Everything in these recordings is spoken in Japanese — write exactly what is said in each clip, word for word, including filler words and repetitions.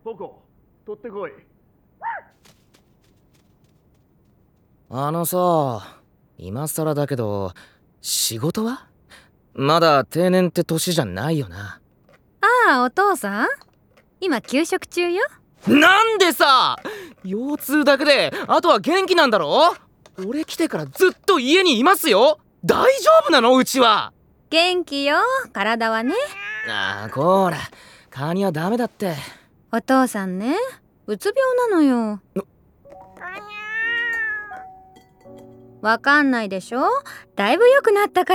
ポコ、取ってこい。 あのさ、今更だけど仕事はまだ定年って年じゃないよな。 ああ、お父さん今休職中よ。 なんでさ、腰痛だけであとは元気なんだろ。俺来てからずっと家にいますよ。大丈夫なの？うちは元気よ、体はね。 ああ、こーらカニはダメだって。 お父さんね、うつ病なのよ。わかんないでしょ、だいぶ良くなったから。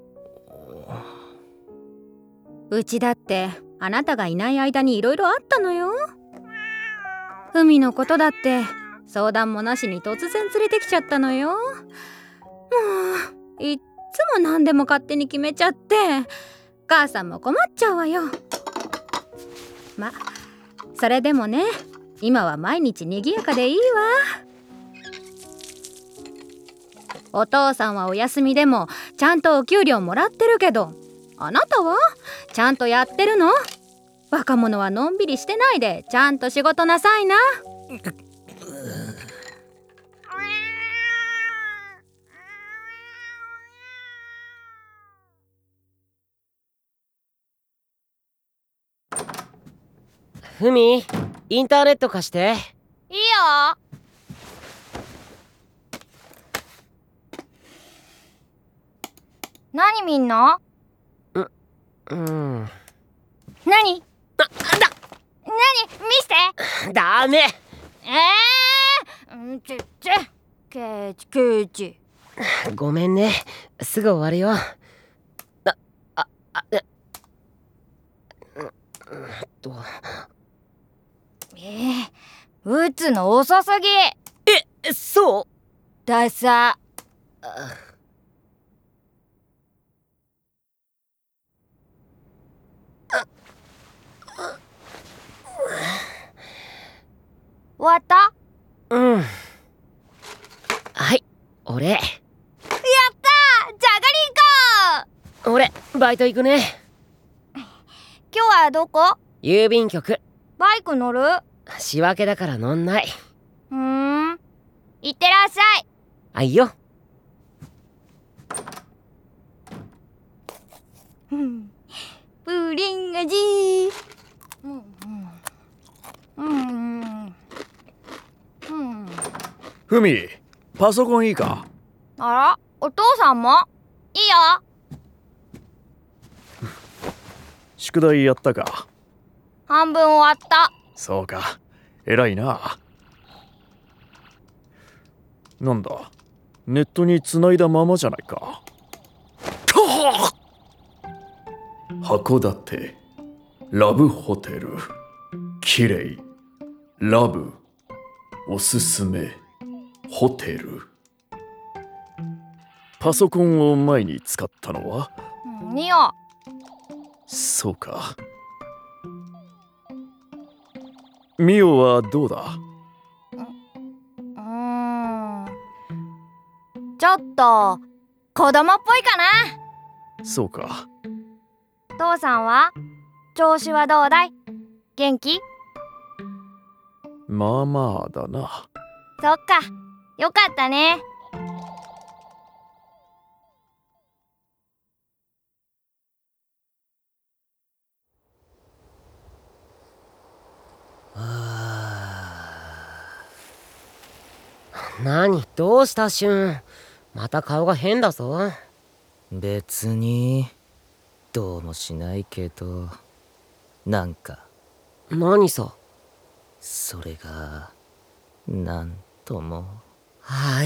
うちだってあなたがいない間にいろいろあったのよ。ふみのことだって相談もなしに突然連れてきちゃったのよ。もういっつも何でも勝手に決めちゃって、母さんも困っちゃうわよ。ま、それでもね、今は毎日にぎやかでいいわ。お父さんはお休みでもちゃんとお給料もらってるけど、あなたはちゃんとやってるの？若者はのんびりしてないでちゃんと仕事なさいな。 ふみ、インターネット貸して。 いいよ。何見んの？ う、うん。 何？ な、なんだ。 何？見して。 ダメ。 えー、うんちっち。ケーチケーチ。 ごめんね、すぐ終わるよ。あ、あ、あ、え、うん、うんと。 えー、打つの遅すぎ。 え、そう？ ダサ。終わった？ うん。はい、俺。やったー！じゃがりんこ。 俺、バイト行くね。 今日はどこ？ 郵便局。 バイク乗る？ 仕分けだから乗んない。 ふーん。いってらっしゃい。 あいよ。 プリン味。うんうんうんうん。 ふみ、パソコンいいか？ あら、お父さんも？いいよ。 宿題やったか？ 半分終わった。 そうか、偉いな。なんだ、ネットに繋いだままじゃないか。函館ラブホテル、きれい、ラブ、おすすめ、ホテル。パソコンを前に使ったのはニオ。 そうか。ミオはどうだ？ うーん、ちょっと子供っぽいかな。 そうか。 父さんは調子はどうだい？元気？ まあまあだな。 そっか、よかったね。 何？どうしたシュン？また顔が変だぞ。 別にどうもしないけど、なんか。 何さ？ それがなんとも。 はい。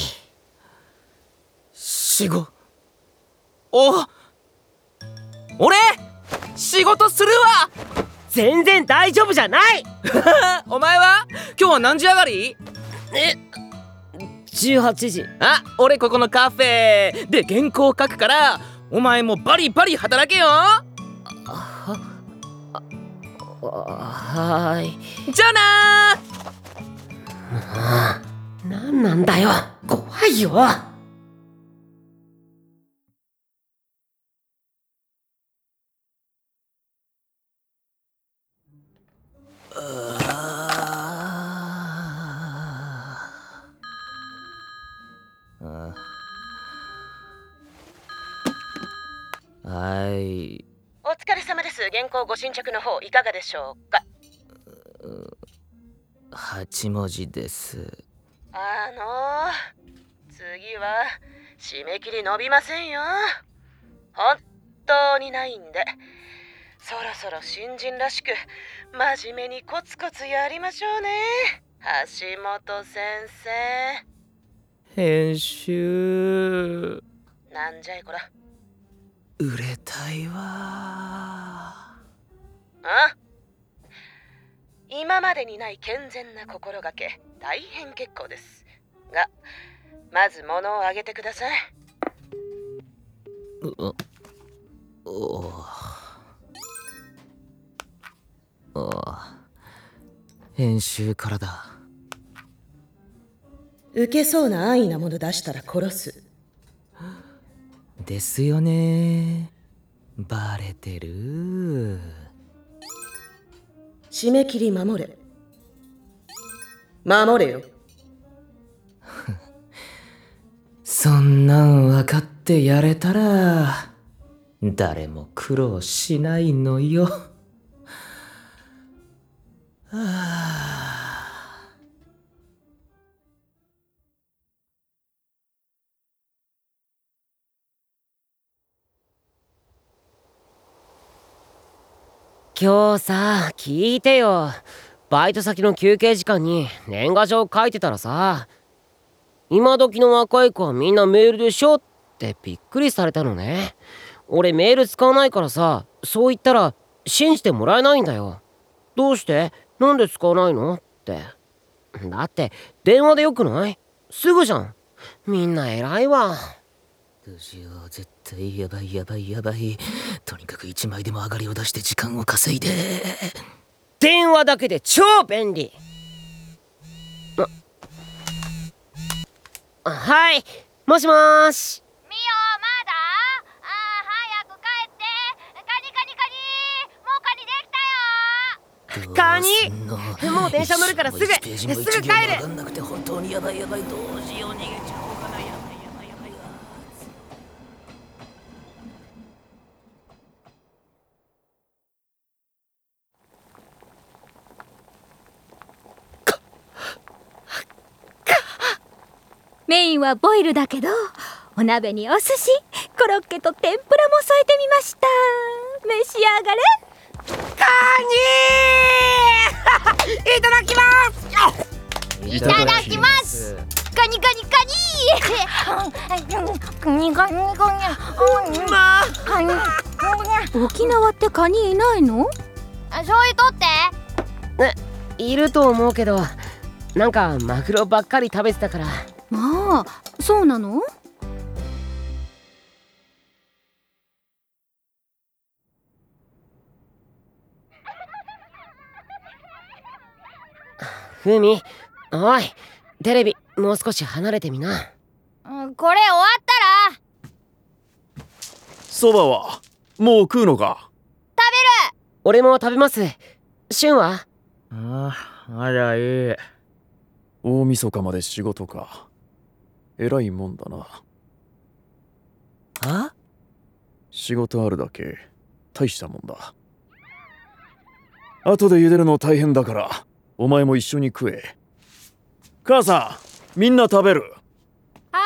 仕事。お俺仕事するわ。 全然大丈夫じゃない。 お前は今日は何時上がり？ え、じゅうはちじ。 あ、俺ここのカフェで原稿書くから、お前もバリバリ働けよ。 は、はーい。 じゃあなー。なんなんだよ、怖いよ。 はい。 お疲れ様です。原稿ご進捗の方いかがでしょうか。 はち文字です。 あのー、次は締め切り伸びませんよ。本当にないんで、そろそろ新人らしく真面目にコツコツやりましょうね、橋本先生。 編集なんじゃいこら。 売れたいわ。 あ、今までにない健全な心がけ大変結構ですが、まず物をあげてください。 うおお編集からだ。 受けそうな安易なもの出したら殺す。 ですよね。バレてる。 締め切り守れ。守れよ。 そんなん分かってやれたら誰も苦労しないのよ。はあ、 今日さ、聞いてよ。バイト先の休憩時間に年賀状書いてたらさ、今時の若い子はみんなメールでしょってびっくりされたのね。俺メール使わないからさ、そう言ったら信じてもらえないんだよ。どうして？なんで使わないのって。だって電話でよくない？すぐじゃん。みんな偉いわ。 どうしよう、絶対やばいやばいやばい。とにかく一枚でも上がりを出して時間を稼いで。 電話だけで超便利。あ、はい、もしもーし。 ミオまだ？あー、早く帰って。カニカニカニ、もうカニできたよ。 カニもう電車乗るからすぐすぐ帰る。 分かんなくて本当にやばいやばい。どうしよう、逃げちゃおうかな。やばいやばいやばい。 メインはボイルだけど、お鍋にお寿司、コロッケと天ぷらも添えてみました。召し上がれ。 カニーいただきますいただきます。カニカニカニカニカニカニ。 まあ、 沖縄ってカニいないの？醤油取って。 え、いると思うけど、なんかマグロばっかり食べてたから。 まあ、そうなの？ ふみ、おい、テレビもう少し離れてみな。 これ終わったら。 そばはもう食うのか？ 食べる。 俺も食べます。シュンは？ ああ、まだいい。 大晦日まで仕事か。偉いもんだな。 あ？ 仕事あるだけ大したもんだ。後で茹でるの大変だからお前も一緒に食え。母さん、みんな食べる？ は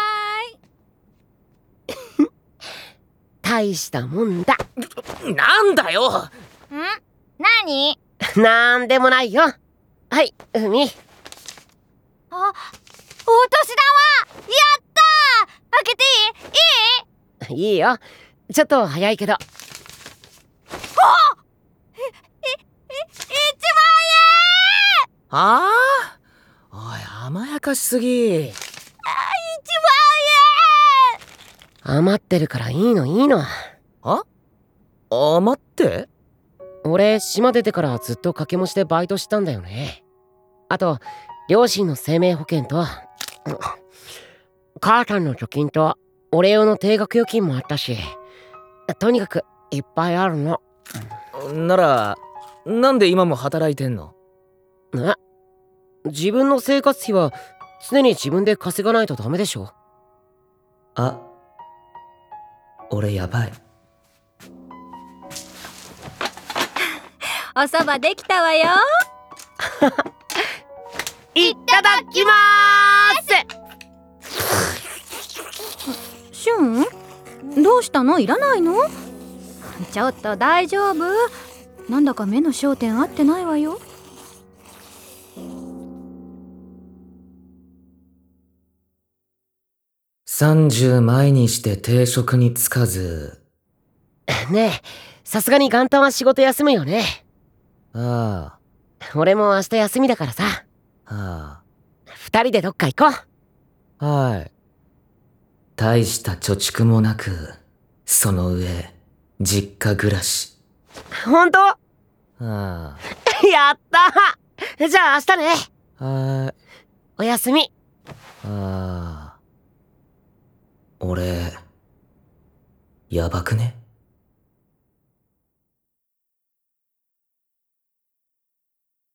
ーい。大したもんだ。 なんだよ。 ん？何？ なんでもないよ。はい、海。 あ、お年玉。やったー。開けていい？いい？ いいよ。ちょっと早いけど。 お！え、え、え、いちまんああ、おい、甘やかしすぎ。 えん。あ、いちまんえん。 余ってるからいいのいいの。 あ？余って？ 俺島出てからずっと掛け持ちでバイトしたんだよね。あと両親の生命保険と母さんの貯金と俺用の定額預金もあったし、とにかくいっぱいあるの。 ならなんで今も働いてんの？ え？自分の生活費は常に自分で稼がないとダメでしょ。 あ、俺やばい。 お蕎麦できたわよ。 いただきまーす。シュン、どうしたの？いらないの？ちょっと大丈夫？なんだか目の焦点合ってないわよ。 三十前にして定職に就かず。 ねえ、さすがに元旦は仕事休むよね。 あ俺も明日休みだからさ。 あ、あ二人でどっか行こあ、はい。大した貯蓄もなく、その上、実家暮らし。 う。ほんと？ ああ、 やったー。じゃあ明日ね。 はーい。 おやすみ。 ああ。俺、やばくね？